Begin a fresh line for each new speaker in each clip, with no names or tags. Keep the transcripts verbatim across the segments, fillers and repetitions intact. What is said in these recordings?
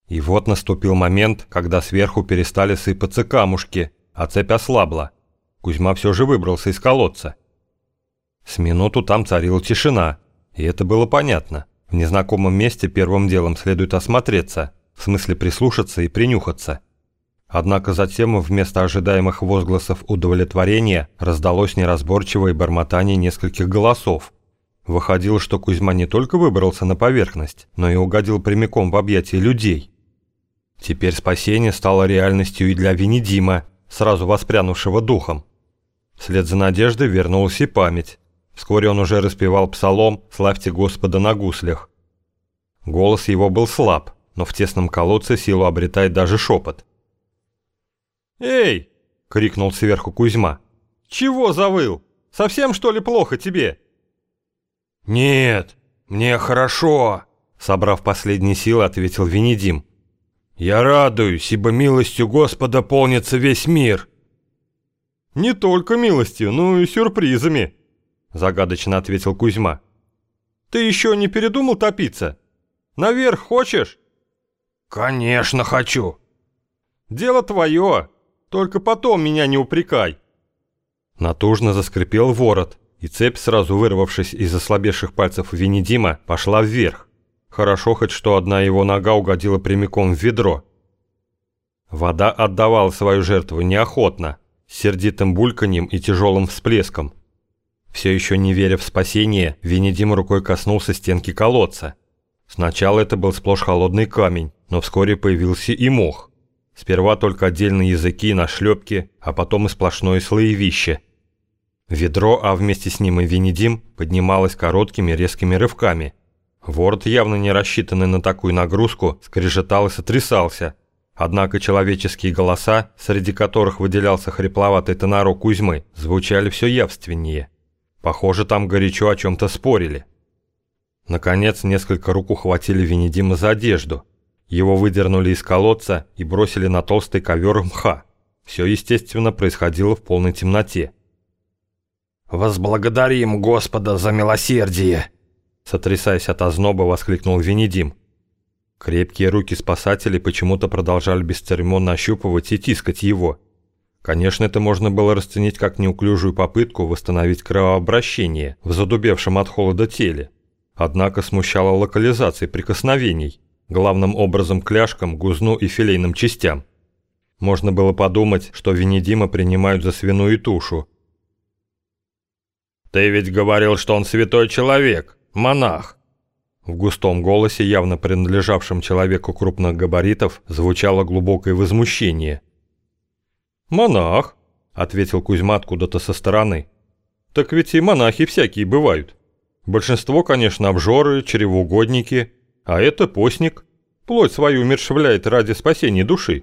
И вот наступил момент, когда сверху перестали сыпаться камушки, а цепь ослабла. Кузьма все же выбрался из колодца. С минуту там царила тишина, и это было понятно. В незнакомом месте первым делом следует осмотреться, в смысле прислушаться и принюхаться. Однако затем вместо ожидаемых возгласов удовлетворения раздалось неразборчивое бормотание нескольких голосов. Выходило, что Кузьма не только выбрался на поверхность, но и угодил прямиком в объятия людей. Теперь спасение стало реальностью и для Венедима, сразу воспрянувшего духом. Вслед за надеждой вернулась и память. Вскоре он уже распевал псалом «Славьте Господа на гуслях». Голос его был слаб, но в тесном колодце силу обретает даже шепот. «Эй!» — крикнул сверху Кузьма. «Чего завыл? Совсем, что ли, плохо тебе?»
«Нет, мне хорошо», — собрав последние силы, ответил Венедим. «Я радуюсь, ибо милостью Господа полнится весь мир».
«Не только милостью, но и сюрпризами», — загадочно ответил Кузьма. «Ты еще не передумал топиться? Наверх хочешь?»
«Конечно хочу».
«Дело твое, только потом меня не упрекай». Натужно заскрипел ворот, и цепь, сразу вырвавшись из ослабевших пальцев Венедима, пошла вверх. Хорошо хоть что одна его нога угодила прямиком в ведро. Вода отдавала свою жертву неохотно, с сердитым бульканьем и тяжелым всплеском. Все еще не веря в спасение, Венедим рукой коснулся стенки колодца. Сначала это был сплошь холодный камень, но вскоре появился и мох. Сперва только отдельные языки и нашлепки, а потом и сплошное слоевище. Ведро, а вместе с ним и Венедим, поднималось короткими резкими рывками. Ворот, явно не рассчитанный на такую нагрузку, скрежетал и сотрясался. Однако человеческие голоса, среди которых выделялся хрипловатый тенорок Кузьмы, звучали все явственнее. Похоже, там горячо о чем-то спорили. Наконец, несколько рук ухватили Венедима за одежду. Его выдернули из колодца и бросили на толстый ковер мха. Все, естественно, происходило в полной темноте.
«Возблагодарим Господа за милосердие!»
Сотрясаясь от озноба, воскликнул Венедим. Крепкие руки спасателей почему-то продолжали бесцеремонно ощупывать и тискать его. Конечно, это можно было расценить как неуклюжую попытку восстановить кровообращение в задубевшем от холода теле. Однако смущала локализация прикосновений, главным образом к ляжкам, гузну и филейным частям. Можно было подумать, что Венедима принимают за свиную тушу.
«Ты ведь говорил, что он святой человек, монах!»
В густом голосе, явно принадлежавшем человеку крупных габаритов, звучало глубокое возмущение. «Монах», — ответил Кузьма откуда-то со стороны. «Так ведь и монахи всякие бывают. Большинство, конечно, обжоры, чревоугодники, а это постник. Плоть свою умерщвляет ради спасения души».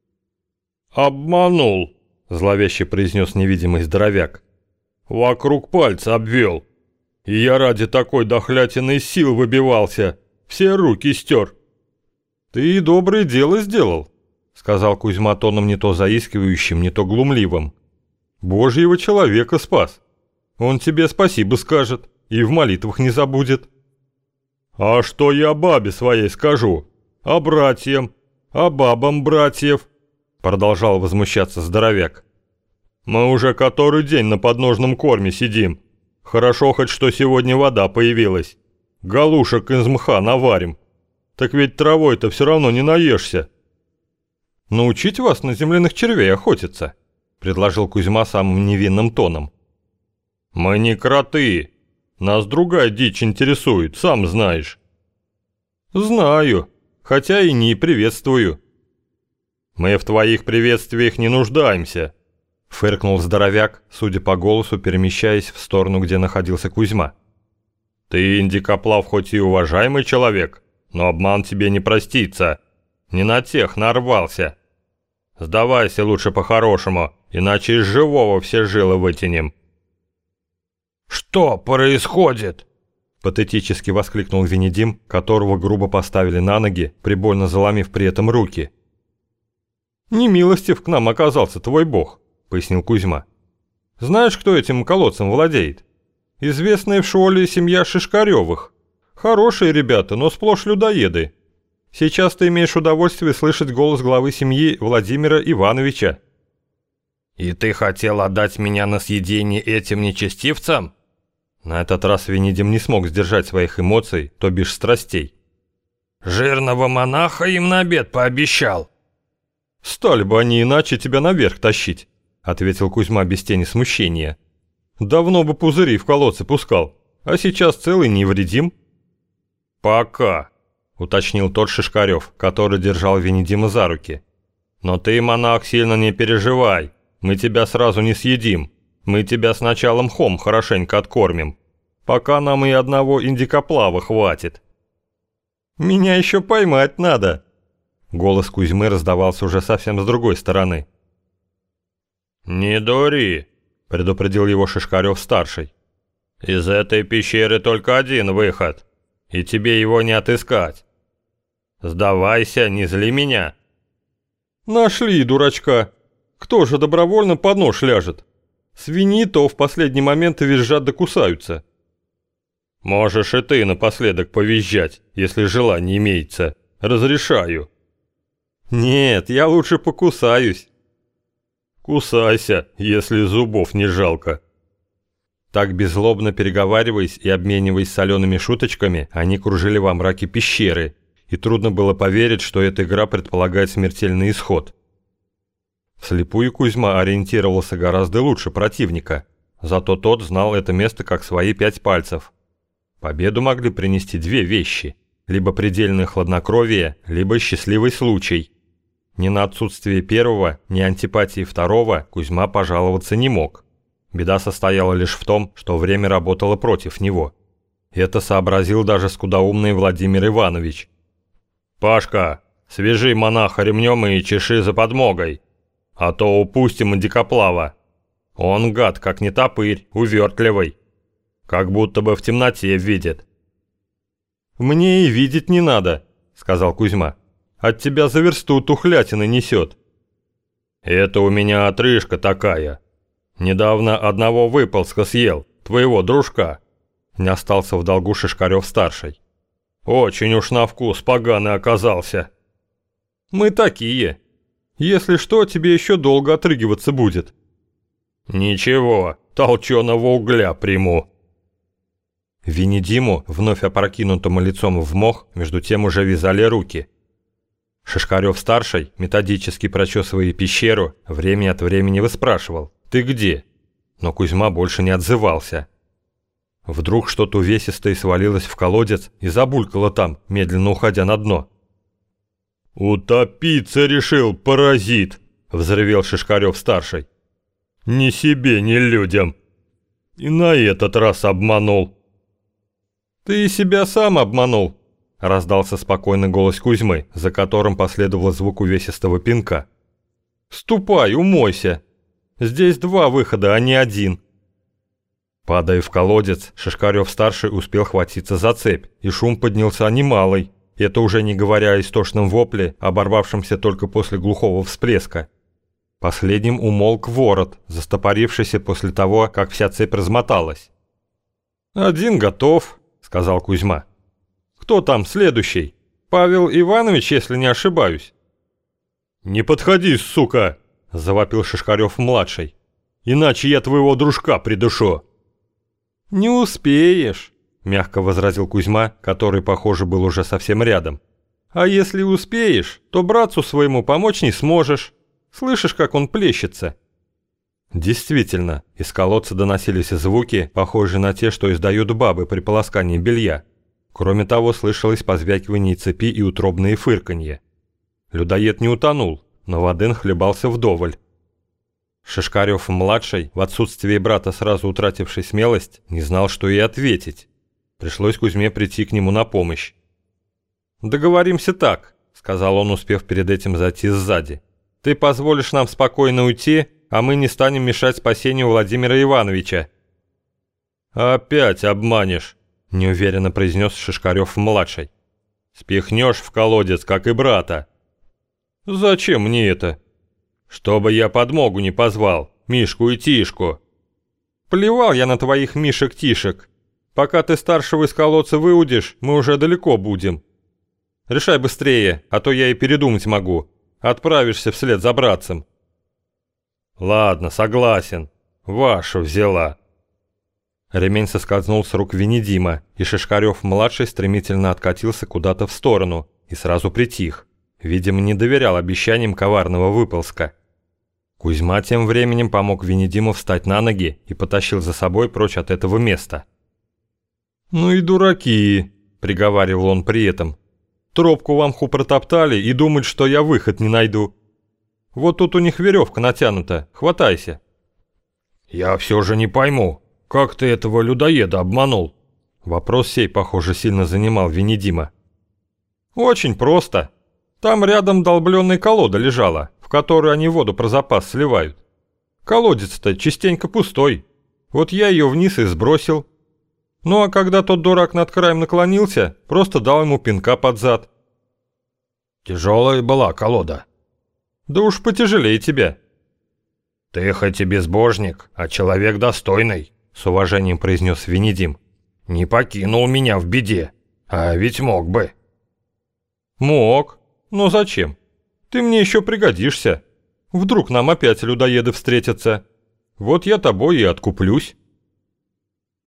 «Обманул», —
зловеще произнес невидимый здоровяк.
«Вокруг пальца обвел. И я ради такой дохлятины из сил выбивался, все руки стер».
«Ты и доброе дело сделал», — сказал Кузьма тоном не то заискивающим, не то глумливым. «Божьего человека спас. Он тебе спасибо скажет и в молитвах не забудет».
«А что я бабе своей скажу? А братьям? А бабам братьев?» Продолжал возмущаться здоровяк. «Мы уже который день на подножном корме сидим. Хорошо хоть что сегодня вода появилась. Галушек из мха наварим. Так ведь травой-то все равно не наешься».
«Научить вас на земляных червей охотиться», — предложил Кузьма самым невинным тоном.
«Мы не кроты. Нас другая дичь интересует, сам знаешь».
«Знаю, хотя и не приветствую».
«Мы в твоих приветствиях не нуждаемся», —
фыркнул здоровяк, судя по голосу, перемещаясь в сторону, где находился Кузьма.
«Ты, индикоплав, хоть и уважаемый человек, но обман тебе не простится. Не на тех нарвался. Сдавайся лучше по-хорошему, иначе из живого все жилы вытянем». «Что происходит?»
— патетически воскликнул Венедим, которого грубо поставили на ноги, прибольно заломив при этом руки. «Немилостив к нам оказался твой бог», — пояснил Кузьма. «Знаешь, кто этим колодцем владеет? Известная в школе семья Шишкаревых. Хорошие ребята, но сплошь людоеды. Сейчас ты имеешь удовольствие слышать голос главы семьи Владимира Ивановича».
«И ты хотел отдать меня на съедение этим нечестивцам?»
На этот раз Венедим не смог сдержать своих эмоций, то бишь страстей.
«Жирного монаха им на обед пообещал».
«Стали бы они иначе тебя наверх тащить», — ответил Кузьма без тени смущения. «Давно бы пузыри в колодце пускал, а сейчас целый невредим».
«Пока», — уточнил тот Шишкарев, который держал Венедима за руки. «Но ты, монах, сильно не переживай. Мы тебя сразу не съедим. Мы тебя сначала мхом хорошенько откормим. Пока нам и одного индикоплава хватит».
«Меня еще поймать надо!» Голос Кузьмы раздавался уже совсем с другой стороны.
«Не дури!» – предупредил его Шишкарев-старший. «Из этой пещеры только один выход, и тебе его не отыскать. Сдавайся, не зли меня!»
«Нашли, дурачка! Кто же добровольно под нож ляжет? Свиньи то в последний момент визжат да кусаются».
«Можешь и ты напоследок повизжать, если желание имеется. Разрешаю».
«Нет, я лучше покусаюсь».
«Кусайся, если зубов не жалко».
Так беззлобно переговариваясь и обмениваясь солеными шуточками, они кружили во мраке пещеры, и трудно было поверить, что эта игра предполагает смертельный исход. Вслепую Кузьма ориентировался гораздо лучше противника, зато тот знал это место как свои пять пальцев. Победу могли принести две вещи – либо предельное хладнокровие, либо счастливый случай. Ни на отсутствие первого, ни антипатии второго Кузьма пожаловаться не мог. Беда состояла лишь в том, что время работало против него. Это сообразил даже скудоумный Владимир Иванович.
«Пашка, свяжи монаха ремнем и чеши за подмогой, а то упустим индикоплава. Он, гад, как не топырь, увертливый, как будто бы в темноте видит».
«Мне и видеть не надо», — сказал Кузьма. «От тебя за версту тухлятины несет».
«Это у меня отрыжка такая. Недавно одного выползка съел, твоего дружка».
Не остался в долгу Шишкарев-старший.
«Очень уж на вкус поганый оказался».
«Мы такие. Если что, тебе еще долго отрыгиваться будет».
«Ничего, толченого угля приму».
Венедиму, вновь опрокинутому лицом в мох, между тем уже вязали руки. Шишкарев-старший, методически прочесывая пещеру, время от времени выспрашивал: «Ты где?», но Кузьма больше не отзывался. Вдруг что-то увесистое свалилось в колодец и забулькало там, медленно уходя на дно.
«Утопиться решил, паразит!» – взревел Шишкарев-старший. «Ни себе, ни людям! И на этот раз обманул!»
«Ты и себя сам обманул!» – раздался спокойный голос Кузьмы, за которым последовал звук увесистого пинка. «Ступай, умойся! Здесь два выхода, а не один!» Падая в колодец, Шишкарев-старший успел хватиться за цепь, и шум поднялся немалый. Это уже не говоря о истошном вопле, оборвавшемся только после глухого всплеска. Последним умолк ворот, застопорившийся после того, как вся цепь размоталась. «Один готов», — сказал Кузьма. «Кто там следующий? Павел Иванович, если не ошибаюсь».
«Не подходи, сука!» — завопил Шишкарев-младший. «Иначе я твоего дружка придушу».
«Не успеешь», — мягко возразил Кузьма, который, похоже, был уже совсем рядом. «А если успеешь, то братцу своему помочь не сможешь. Слышишь, как он плещется?» Действительно, из колодца доносились звуки, похожие на те, что издают бабы при полоскании белья. Кроме того, слышалось позвякивание цепи и утробные фырканье. Людоед не утонул, но воды нахлебался вдоволь. Шишкарев-младший, в отсутствие брата, сразу утративший смелость, не знал, что и ответить. Пришлось Кузьме прийти к нему на помощь. «Договоримся так», — сказал он, успев перед этим зайти сзади. «Ты позволишь нам спокойно уйти, а мы не станем мешать спасению Владимира Ивановича».
«Опять обманешь», — неуверенно произнес Шишкарев-младший. «Спихнешь в колодец, как и брата».
«Зачем мне это?»
«Чтобы я подмогу не позвал, Мишку и Тишку».
«Плевал я на твоих Мишек-Тишек. Пока ты старшего из колодца выудишь, мы уже далеко будем». Решай быстрее, а то я и передумать могу. Отправишься вслед за братцем».
«Ладно, согласен. Вашу взяла».
Ремень соскользнул с рук Венедима, и Шишкарев-младший стремительно откатился куда-то в сторону и сразу притих. Видимо, не доверял обещаниям коварного выползка. Кузьма тем временем помог Венедиму встать на ноги и потащил за собой прочь от этого места. «Ну и дураки», — приговаривал он при этом. «Тропку в мху протоптали и думают, что я выход не найду. Вот тут у них веревка натянута, хватайся».
«Я все же не пойму, как ты этого людоеда обманул?»
Вопрос сей, похоже, сильно занимал Венедима. «Очень просто. Там рядом долбленная колода лежала, в которую они воду про запас сливают. Колодец-то частенько пустой. Вот я ее вниз и сбросил. Ну а когда тот дурак над краем наклонился, просто дал ему пинка под зад».
«Тяжелая была колода».
«Да уж потяжелее тебя».
«Ты хоть и безбожник, а человек достойный», — с уважением произнес Венедим. «Не покинул меня в беде, а ведь мог бы».
«Мог. Но зачем? Ты мне еще пригодишься. Вдруг нам опять людоеды встретятся. Вот я тобой и откуплюсь».